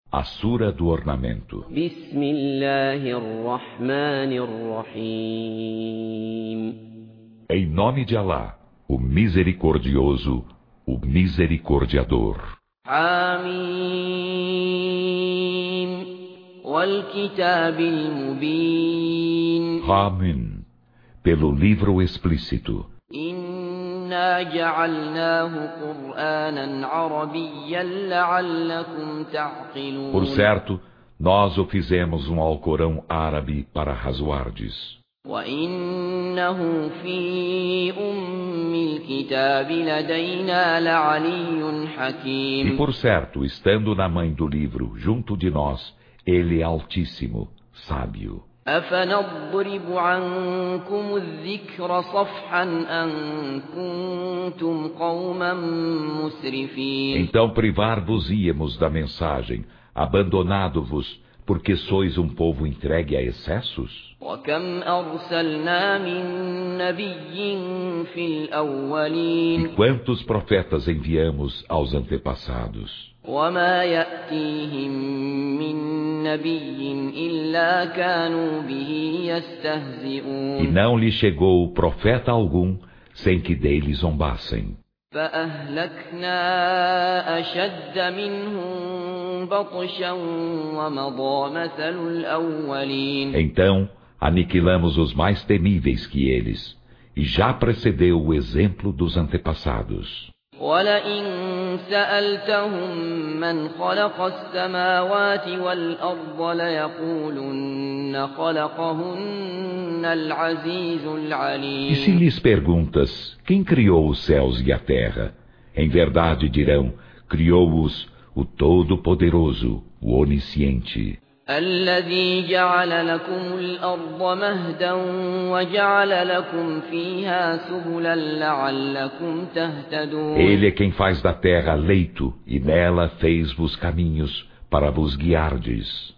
A Sura do Ornamento. Em nome de Alá, o Misericordioso, o Misericordiador. Hamim, pelo livro explícito. Por certo, nós o fizemos um Alcorão árabe para razoardes. E por certo, estando na mãe do livro, junto de nós, ele é altíssimo, sábio. Então privar-vos-íamos da mensagem, abandonado-vos, porque sois um povo entregue a excessos? E quantos profetas enviamos aos antepassados? E não lhe chegou profeta algum sem que dele zombassem. Então aniquilamos os mais temíveis que eles, e já precedeu o exemplo dos antepassados. E se lhes perguntas, quem criou os céus e a terra? Em verdade dirão, criou-os o Todo-Poderoso, o Onisciente. Ele é quem faz da terra leito, e nela fez-vos caminhos para vos guiardes.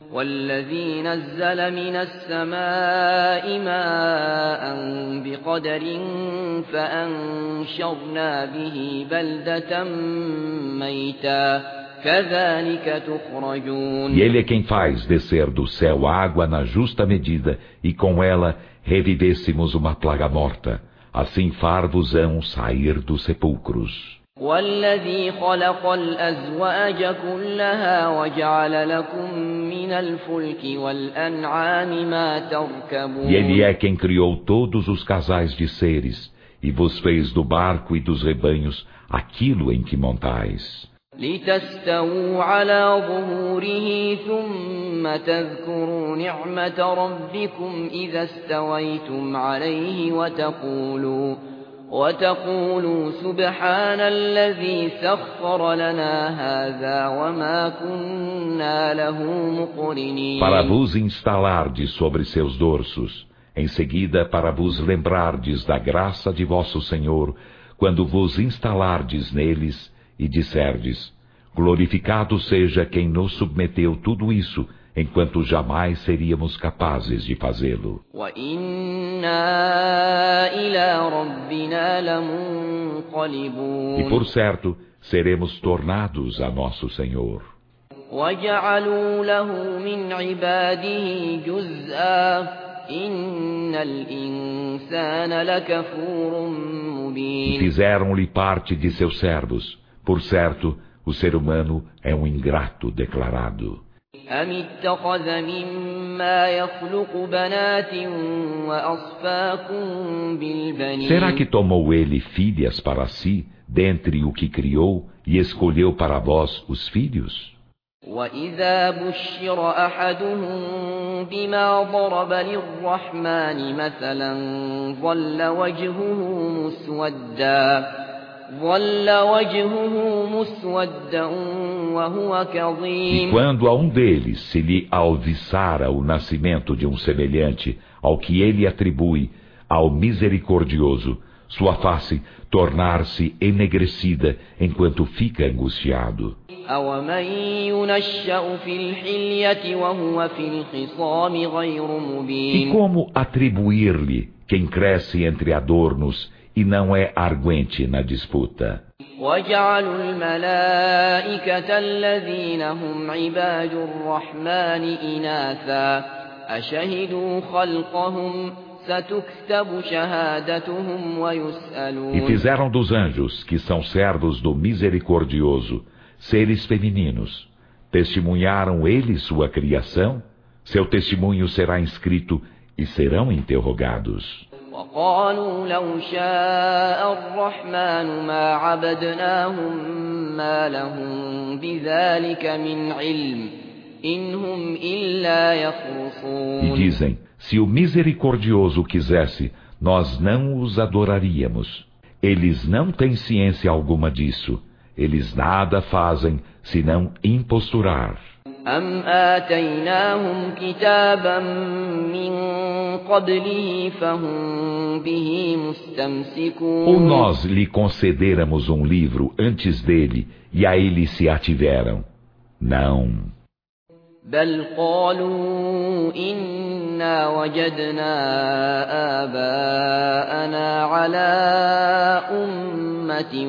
E ele é quem faz descer do céu água na justa medida, e com ela revivêssemos uma plaga morta. Assim far-vos-ão sair dos sepulcros. E ele é quem criou todos os casais de seres, e vos fez do barco e dos rebanhos aquilo em que montais. لتستووا على ظهوره ثم تذكروا نعمة ربكم إذا استويتم عليه وتقولوا سبحان الذي سخر لنا هذا وما كنا له مقرنين. Para vos instalardes sobre seus dorsos, em seguida para vos lembrardes da graça de vosso Senhor, quando vos instalardes neles, e disserdes, glorificado seja quem nos submeteu tudo isso, enquanto jamais seríamos capazes de fazê-lo. E por certo, seremos tornados a nosso Senhor. E fizeram-lhe parte de seus servos. Por certo, o ser humano é um ingrato declarado. Será que tomou ele filhas para si, dentre o que criou, e escolheu para vós os filhos? وَإِذَا بُشِّرَ أَحَدُهُم بِمَا ضَرَبَ لِلرَّحْمَنِ مَثَلًا ظَلَّ وجهه مسودا وهو كظيم. E quando a um deles se lhe alviçara o nascimento de um semelhante ao que ele atribui ao Misericordioso, sua face tornar-se enegrecida enquanto fica angustiado. أَوَمَن يُنَشَّأُ فِي الْحِلْيَةِ وَهُوَ فِي الْخِصَامِ غَيْرُ مُبِينٍ. E como atribuir-lhe quem cresce entre adornos e não é arguente na disputa. وجعلوا الملائكة الذين هم عباد الرحمن إناثا أشهدوا خلقهم ستكتب شهادتهم ويسألون. E fizeram dos anjos, que são servos do Misericordioso, seres femininos. Testemunharam eles sua criação? Seu testemunho será inscrito e serão interrogados. وقالوا لو شاء الرحمن ما عبدناهم ما لهم بذلك من علم إن هم إلا يخرصون. E dizem, se o Misericordioso quisesse, nós não os adoraríamos. Eles não têm ciência alguma disso. Eles nada fazem senão imposturar. أم آتيناهم كتابا من قبله فهم به مستمسكون. Ou nós lhe concederamos um livro antes dele e a ele se ativeram? Não. بل قالوا إنا وجدنا آباءنا على أمة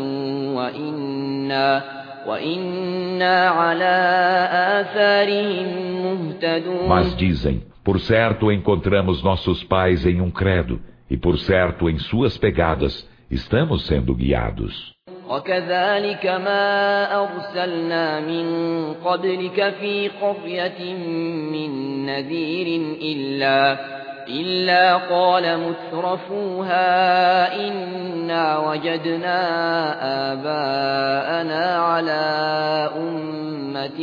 وإنا على آثارهم مهتدون. Mas dizem, por certo encontramos nossos pais em um credo, e por certo em suas pegadas estamos sendo guiados. وكذلك ما أرسلنا من قبلك في قرية من نذير إلا قال مترفوها إنا وجدنا آباءنا على أمة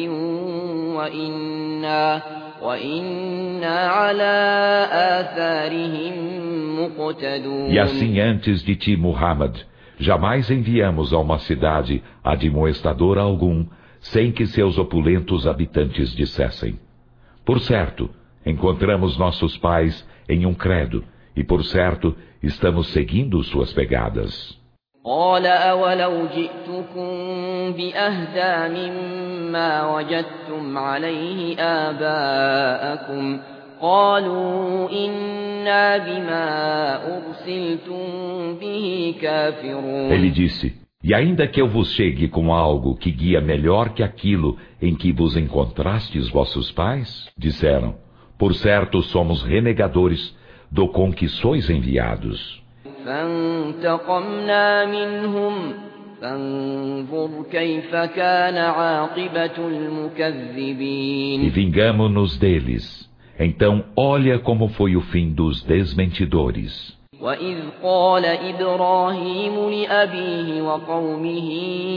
وإنا على آثارهم مقتدون. E assim antes de ti, Muhammad, jamais enviamos a uma cidade admoestador algum, sem que seus opulentos habitantes dissessem: por certo, encontramos nossos pais em um credo, e por certo, estamos seguindo suas pegadas. قال أولو جئتكم بأهدى مما وجدتم عليه آباءكم قالوا إنا بما أرسلتم به كافرون. Ele disse: e ainda que eu vos chegue com algo que guia melhor que aquilo em que vos encontrastes vossos pais, disseram: por certo somos renegadores do com que sois enviados. فانتقمنا منهم فانظر كيف كان عاقبة المكذبين. E vingamo-nos deles. Então olha como foi o fim dos desmentidores. وإذ قال إبراهيم لأبيه وقومه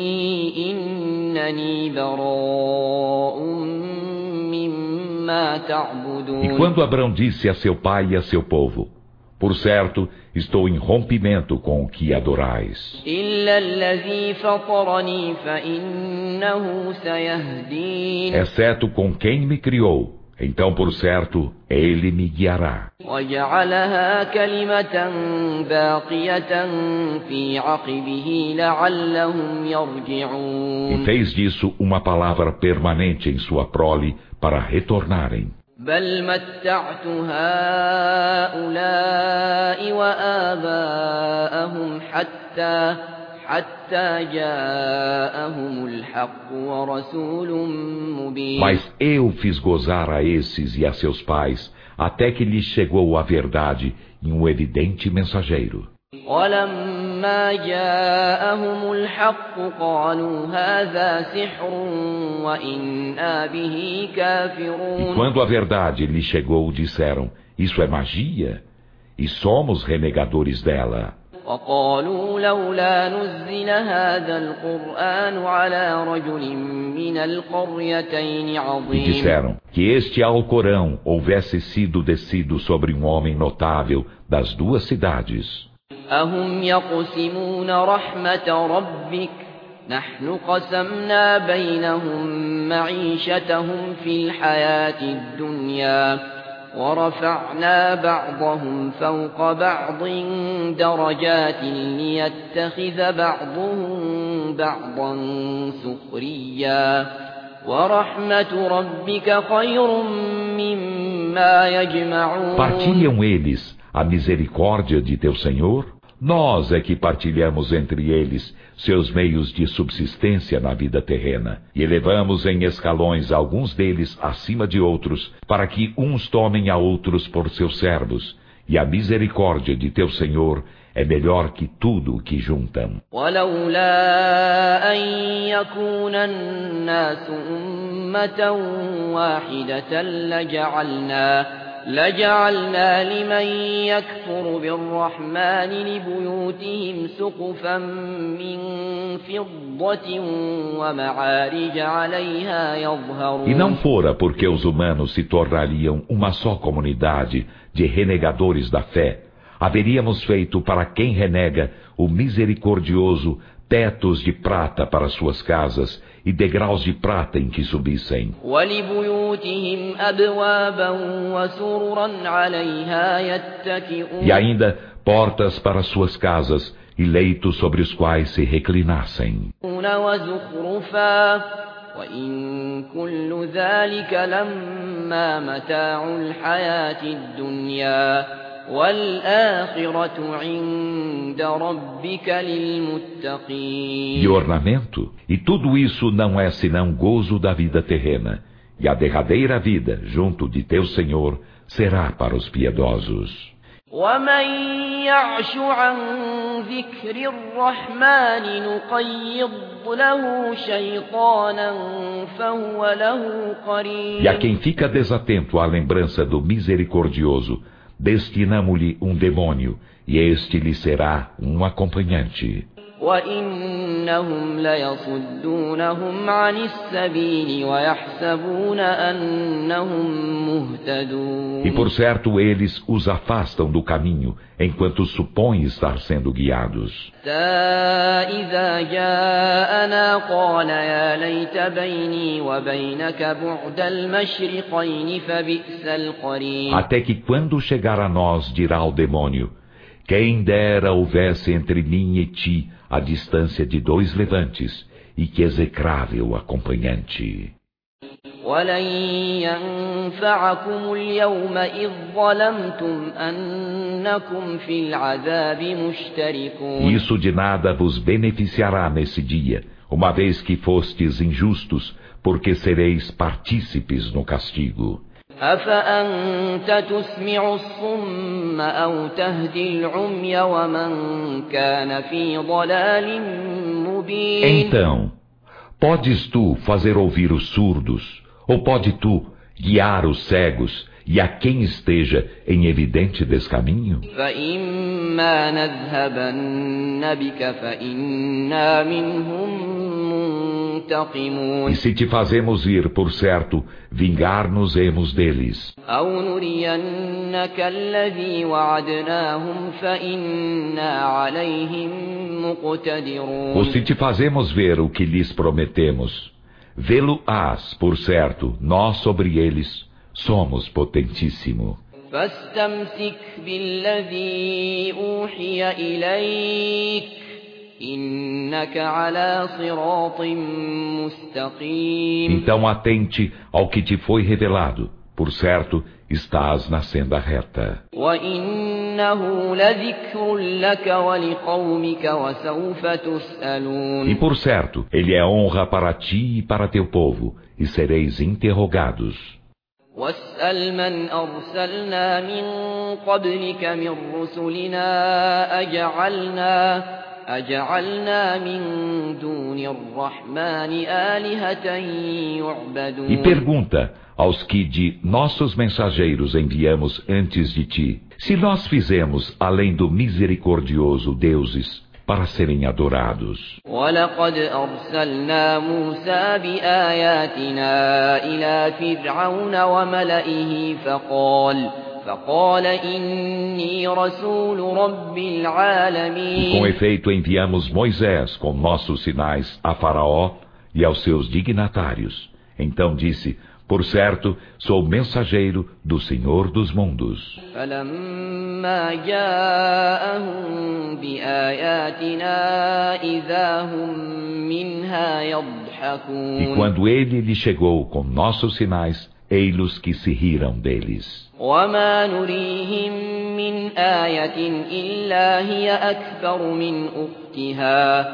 إنني براء مما تعبدون. E quando Abrão disse a seu pai e a seu povo: por certo, estou em rompimento com o que adorais. إلا الذي فطرني فإنه سيهدين. Exceto com quem me criou, então por certo, ele me guiará. وجعلها كلمة باقية في عقبه لعلهم يرجعون. E fez disso uma palavra permanente em sua prole para retornarem. بل متعت هؤلاء وآباءهم حتى جاءهم الحق ورسول مبين. Mas eu fiz gozar a esses e a seus pais, até que lhes chegou a verdade em um evidente mensageiro. ولما جاءهم الحق قالوا هذا سحر وإنا به كافرون. E quando a verdade lhes chegou, disseram: isso é magia, e somos renegadores dela. وقالوا لولا نزل هذا القرآن على رجل من القريتين E عظيم. disseram que este Alcorão houvesse sido descido sobre um homem notável das duas cidades. أهم يقسمون رحمة ربك نحن قسمنا بينهم معيشتهم في الحياة الدنيا ورفعنا بعضهم فوق بعض درجات ليتخذ بعضهم بعضا سخريا ورحمة ربك خير مما يجمعون. Partilham eles a misericórdia de teu Senhor? Nós é que partilhamos entre eles seus meios de subsistência na vida terrena, e elevamos em escalões alguns deles acima de outros, para que uns tomem a outros por seus servos, e a misericórdia de teu Senhor é melhor que tudo o que juntam. لجعلنا لمن يكفر بالرحمن لبيوتهم سقفا من فضة ومعارج عليها يظهرون. E não fora porque os humanos se tornariam uma só comunidade de renegadores da fé, haveríamos feito para quem renega o misericordioso tetos de prata para suas casas e degraus de prata em que subissem. E ainda portas para suas casas e leitos sobre os quais se reclinassem. وَإِن كُلُّ ذَلِكَ لَمَّا مَتَاعُ الْحَيَاةِ الدُّنْيَا وَالْآخِرَةُ عِندَ رَبِّكَ لِلْمُتَّقِينَ. E ornamento? E tudo isso não é senão gozo da vida terrena, e a derradeira vida, junto de teu Senhor, será para os piedosos. وَمَن يَعْشُ عَن ذِكْرِ الرَّحْمَنِ نُقَيِّضْ لَهُ شَيْطَانًا فَهُوَ لَهُ قَرِينٌ. E a quem fica desatento à lembrança do misericordioso, destinamo-lhe um demônio, e este lhe será um acompanhante. وَإِنَّهُمْ لَيَصُدُّونَهُمْ عَنِ السَّبِيلِ وَيَحْسَبُونَ أَنَّهُمْ مُهْتَدُونَ. E por certo eles os afastam do caminho, enquanto supõem estar sendo guiados. إِذَا جَاءَنَا قَالَ يَا لَيْتَ بَيْنِي وَبَيْنَكَ بُعْدَ الْمَشْرِقَيْنِ فَبِئْسَ الْقَرِينُ. Até que quando chegar a nós, dirá ao demônio: quem dera houvesse entre mim e ti a distância de 2 levantes, e que execrável acompanhante. وَلَن يَنفَعَكُمُ الْيَوْمَ إِذ ظَّلَمْتُمْ أَنَّكُمْ فِي الْعَذَابِ مُشْتَرِكُونَ. Isso de nada vos beneficiará nesse dia, uma vez que fostes injustos, porque sereis partícipes no castigo. أَفَأَنْتَ تُسْمِعُ الصُّمَّ أَوْ تَهْدِي الْعُمْيَ وَمَنْ كَانَ فِي ضَلَالٍ مُبِينٍ. Então, podes tu fazer ouvir os surdos, ou pode tu guiar os cegos, e a quem esteja em evidente descaminho? فَإِمَّا نَذْهَبَنَّ بِكَ فَإِنَّا مِنْهُمْ منتقمون. E se te fazemos ir, por certo, vingar-nos-emos deles. أَوْ نُرِيَنَّكَ الَّذِي وَعَدْنَاهُمْ فَإِنَّا عَلَيْهِمْ مُقْتَدِرُونَ. Ou se te fazemos ver o que lhes prometemos, vê-lo-ás, por certo, nós sobre eles somos potentíssimo. فَاسْتَمْسِكْ بِالَّذِي أُوحِيَ إِلَيْكَ إِنَّكَ عَلَى صِرَاطٍ مُسْتَقِيمٍ. Então atente ao que te foi revelado, por certo, estás na senda reta. وَإِنَّهُ لَذِكْرٌ لَكَ وَلِقَوْمِكَ وَسَوْفَ تُسْأَلُونَ. E por certo, ele é honra para ti e para teu povo, e sereis interrogados. وَاسْأَلْ مَنْ أَرْسَلْنَا مِنْ قَبْلِكَ مِنْ رُسُلِنَا أَجَعَلْنَا مِنْ دُونِ الرَّحْمَنِ آلِهَةً يُعْبَدُونَ. E pergunta aos que de nossos mensageiros enviamos antes de ti, se nós fizemos, além do misericordioso, deuses para serem adorados. وَلَقَدْ أَرْسَلْنَا مُوسَى بِآيَاتِنَا إِلَى فِرْعَوْنَ وَمَلَئِهِ فقال إِنِّي رَسُولُ رَبِّ الْعَالَمِينَ. E com efeito enviamos Moisés com nossos sinais a Faraó e aos seus dignatários. Então disse: por certo, sou mensageiro do Senhor dos mundos. فَلَمَّا جَاءَهُم بِآيَاتِنَا إِذَا هُم مِّنْهَا يَضْحَكُونَ. E quando ele lhe chegou com nossos sinais, ei-los que se riram deles. وما نريهم من آية إلا هي أكبر من أختها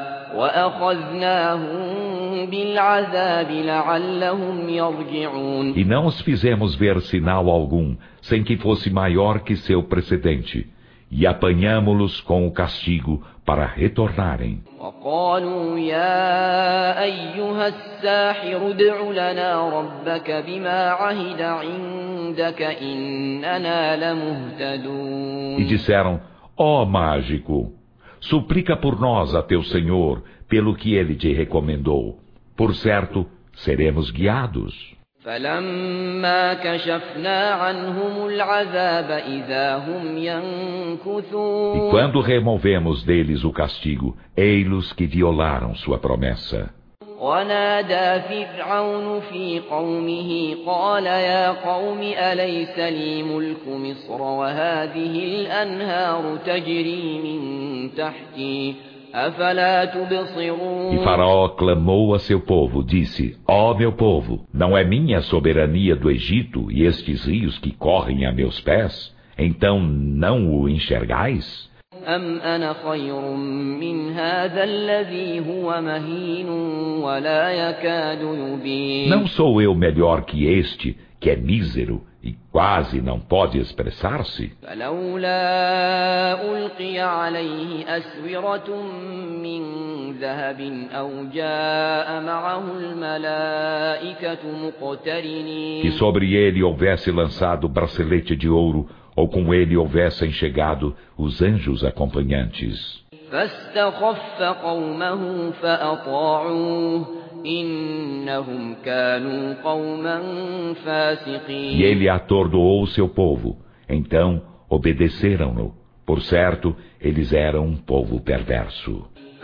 وأخذناهم بالعذاب لعلهم يرجعون. E não os fizemos ver sinal algum, sem que fosse maior que seu precedente, e apanhamo-los com o castigo para retornarem. وقالوا يا أيها الساحر ادع لنا ربك بما عهد عندك إننا لمهتدون. E disseram: ó mágico, suplica por nós a teu Senhor, pelo que ele te recomendou. Por certo, seremos guiados. فلما كشفنا عنهم العذاب إذا هم ينكثون. E quando removemos deles o castigo, ei-los que violaram sua promessa. ونادى فرعون في قومه قال يا قوم أليس لي ملك مصر وهذه الأنهار تجري من تحتي أفلا تبصرون. E Faraó clamou a seu povo, disse: ó meu povo, não é minha a soberania do Egito e estes rios que correm a meus pés? Então não o enxergais? أم أنا خير من هذا الذي هو مهين ولا يكاد يبين. Não sou eu melhor que este, que é mísero e quase não pode expressar-se? فلولا ألقي عليه أسورة من ذهب أو جاء معه الملائكة مقترنين. Que sobre ele houvesse lançado bracelete de ouro, ou com ele houvessem chegado os anjos acompanhantes. فاستخف قومه فأطاعوه إنهم كانوا قوما فاسقين. E ele atordoou seu povo, então obedeceram-no. Por certo, eles eram um povo perverso.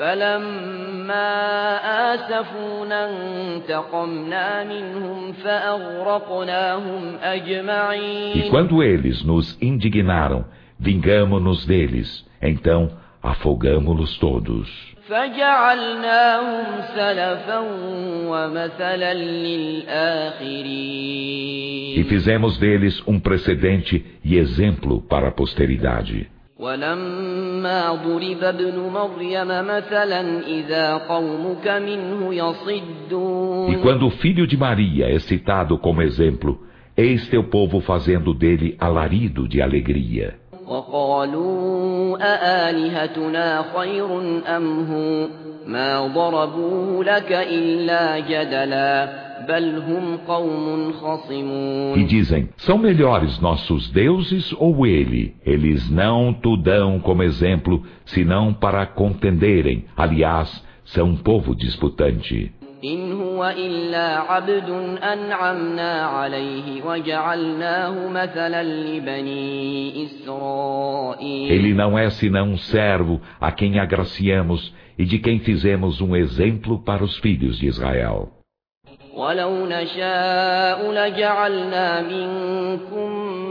فلما آسفونا انتقمنا منهم فأغرقناهم أجمعين. E quando eles nos indignaram, vingamo-nos deles, então afogamo-los todos. فجعلناهم سلفا ومثلا للآخرين. E fizemos deles um precedente e exemplo para a posteridade. ولما ضرب ابن مريم مثلا إذا قومك منه يصدون. E quando o filho de Maria é citado como exemplo, eis teu povo fazendo dele alarido de alegria. وقالوا أآلهتنا خير أم هو ما ضربوه لك إلا جدلا بل هم قوم خصمون. E dizem: são melhores nossos deuses ou ele? Eles não tu dão como exemplo, senão para contenderem. Aliás, são um povo disputante. إن هو إلا عبد أنعمنا عليه وجعلناه مثلا لبني إسرائيل. Ele não é senão um servo a quem agraciamos e de quem fizemos um exemplo para os filhos de Israel. ولو نشاء لجعلنا منكم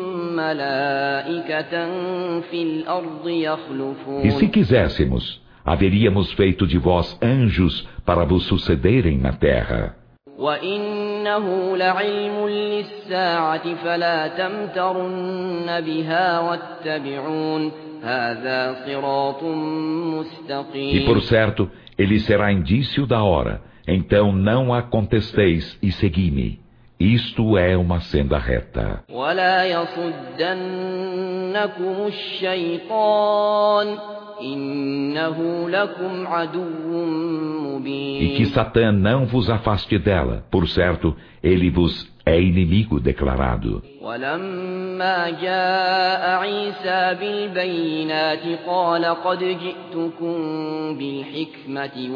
ملائكة في الأرض يخلفون. E se quiséssemos, haveríamos feito de vós anjos para vos sucederem na terra. وإنه لعلم للساعة فلا تمترن بها واتبعون هذا صراط مستقيم. E por certo, ele será indício da hora. Então não a contesteis e segui-me. Isto é uma senda reta. ولا يصدنكم الشيطان إنه لكم عدو مبين. E que Satã não vos afaste dela. Por certo, ele vos é inimigo declarado. ولما جاء عيسى بالبينات قال قد جئتكم بالحكمة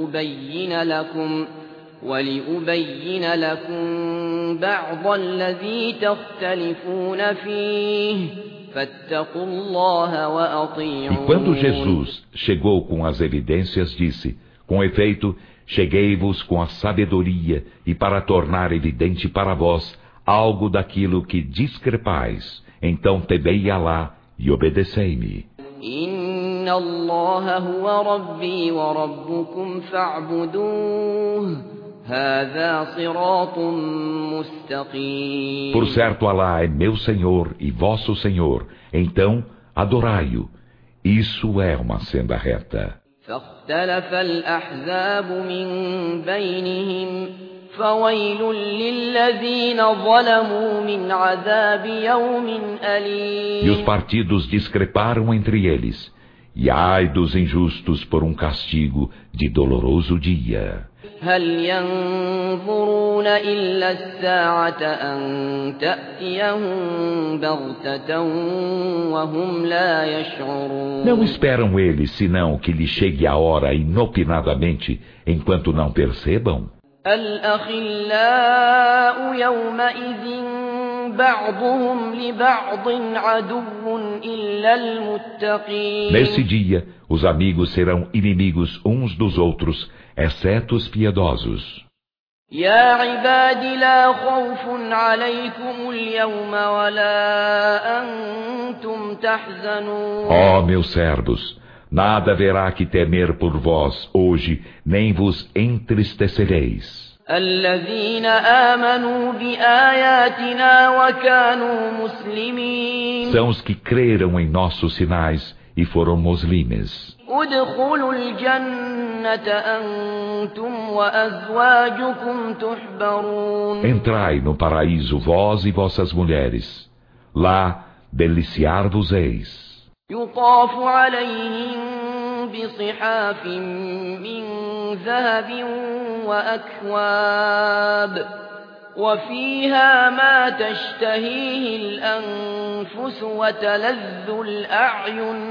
ولأبين لكم بعض الذي تختلفون فيه فاتقوا الله وأطيعون. E quando Jesus chegou com as evidências, disse: com efeito, cheguei-vos com a sabedoria e para tornar evidente para vós algo daquilo que discrepais. Então temei Alá e obedecei-me. إن الله هو ربي وربكم فاعبدوه هذا صراط مستقيم. Por certo, Alá é meu Senhor e vosso Senhor, então adorai-o. Isso é uma senda reta. فاختلف الأحزاب من بينهم فويل للذين ظلموا من عذاب يوم أليم. E os partidos discreparam entre eles, e ai dos injustos por um castigo de doloroso dia. هل ينظرون إلا الساعة أن تأتيهم بغتة وهم لا يشعرون. Não esperam eles senão que lhe chegue a hora inopinadamente, enquanto não percebam? الأخلاء يومئذ بعضهم لبعض عدو إلا المتقين. Nesse dia, os amigos serão inimigos uns dos outros, exceto os piedosos. يا عباد لا خوف عليكم اليوم ولا أنتم تحزنون. Ó meus servos, nada haverá que temer por vós hoje, nem vos entristecereis. الذين آمنوا بآياتنا وكانوا مسلمين. São os que creram em nossos sinais e foram muslimes. ادخلوا الجنة أنتم وأزواجكم تحبرون. Entrai no paraíso vós e vossas mulheres. Lá deliciar-vos-eis. يطاف عليهم بصحاف من ذهب وأكواب وفيها ما تشتهيه الأنفس وتلذ الأعين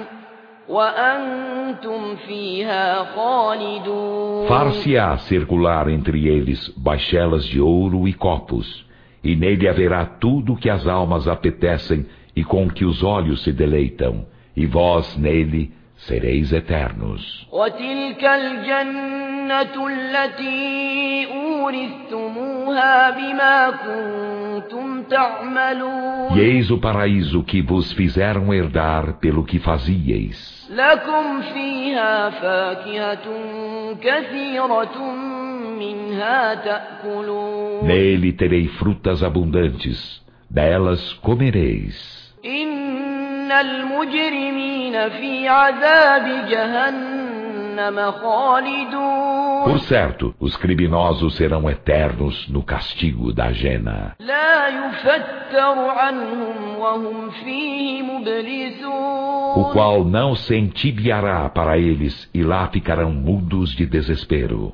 وأنتم فيها خالدون. Far-se-á circular entre eles baixelas de ouro e copos, e nele haverá tudo o que as almas apetecem e com que os olhos se deleitam, e vós nele sereis eternos. وتلك الجنة التي أورثتموها بما كنتم تعملون. E eis o paraíso que vos fizeram herdar pelo que fazieis. لكم فيها فاكهة كثيرة منها تأكلون. Nele terei frutas abundantes, delas comereis. إن المجرمين في عذاب جهنم خالدون. Por certo, os criminosos serão eternos no castigo da Jena. لا يفتر عنهم وهم فيه مبلسون. O qual não se entibiará para eles, e lá ficarão mudos de desespero.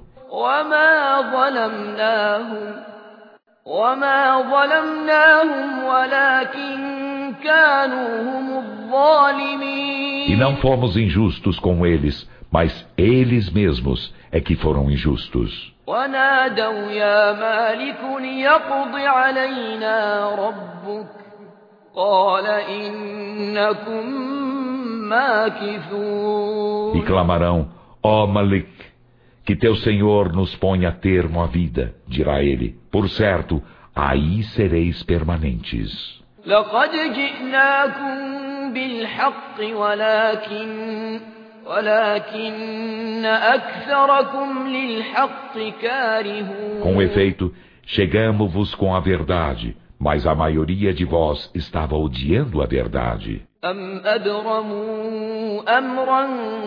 وما ظلمناهم ولكن كانوا هم الظالمين. E não fomos injustos com eles, mas eles mesmos é que foram injustos. ونادوا يا مالك ليقض علينا ربك قال إنكم ماكثون. E clamarão, ó Malik, que teu Senhor nos ponha termo à vida, dirá ele. Por certo, aí sereis permanentes. لقد جئناكم بالحق ولكن أكثركم للحق كارهون. Com efeito, chegamo-vos com a verdade, mas a maioria de vós estava odiando a verdade. أم أبرموا أمرا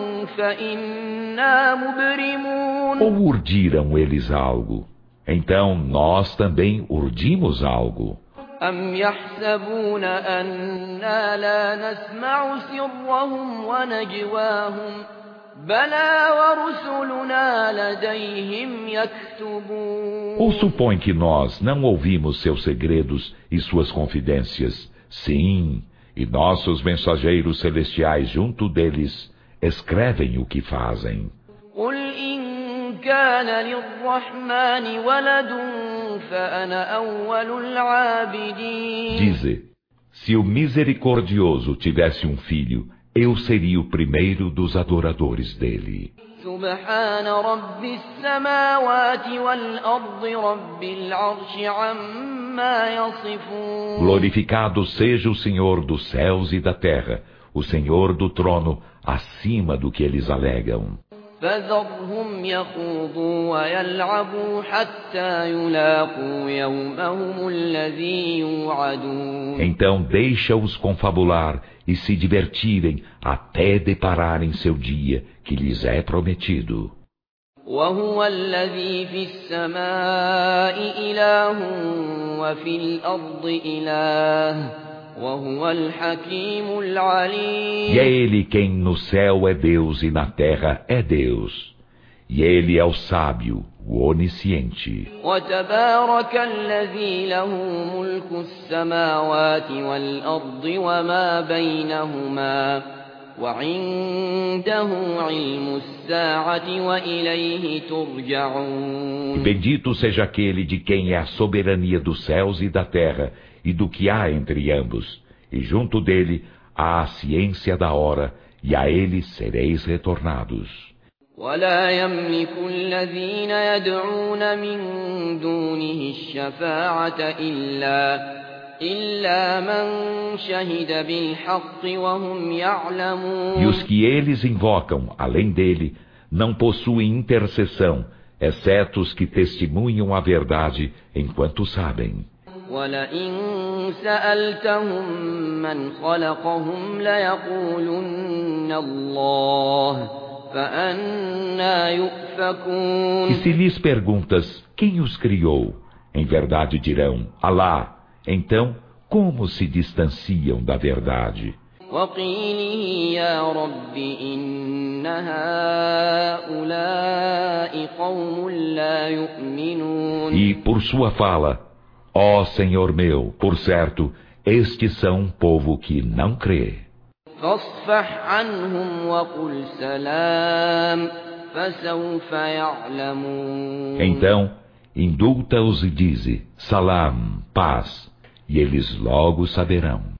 فإنا مبرمون. Ou urdiram eles algo? Então nós também urdimos algo. أم يحسبون أنا لا نسمع سرهم ونجواهم بلى ورسلنا لديهم يكتبون. Ou supõe que nós não ouvimos seus segredos e suas confidências? Sim, e nossos mensageiros celestiais junto deles escrevem o que fazem. قل إن كان للرحمن ولد فأنا أول العابدين. Dize, se o misericordioso tivesse um filho, eu seria o primeiro dos adoradores dele. سبحان رب السماوات والأرض رب العرش عما يصفون. Glorificado seja o Senhor dos céus e da terra, o Senhor do trono, acima do que eles alegam. فذرهم يخوضوا ويلعبوا حتى يلاقوا يومهم الذي يوعدون. Então deixa-os confabular e se divertirem até depararem seu dia que lhes é prometido. وهو الذي في السماء إله وفي الأرض إله وهو الحكيم العليم. E é ele quem no céu é Deus e na terra é Deus. E ele é o sábio, o onisciente. وتبارك الذي له ملك السماوات والأرض وما بينهما وعنده علم الساعة وإليه ترجعون. Bendito seja aquele de quem é a soberania dos céus e da terra e do que há entre ambos, e junto dele há a ciência da hora, e a ele sereis retornados. ولا يملك الذين يدعون من دونه الشفاعة إلا من شهد بالحق وهم يعلمون. E os que eles invocam, além dele, não possuem intercessão, exceto os que testemunham a verdade enquanto sabem. وَلَئِن سَأَلْتَهُم مَّنْ خَلَقَهُمْ لَيَقُولُنَّ اللَّهُ فَأَنَّىٰ يُؤْفَكُونَ. E se lhes perguntas, quem os criou? Em verdade dirão, Alá. Então, como se distanciam da verdade? وَقِيلِهِ يَا رَبِّ إِنَّ هَٰؤُلَاءِ قَوْمٌ لَّا يُؤْمِنُونَ. E por sua fala, ó Senhor meu, por certo, estes são um povo que não crê. فاصفح عنهم وقل سلام فسوف يعلمون. Então, indulta-os e dize, Salam, paz, e eles logo saberão.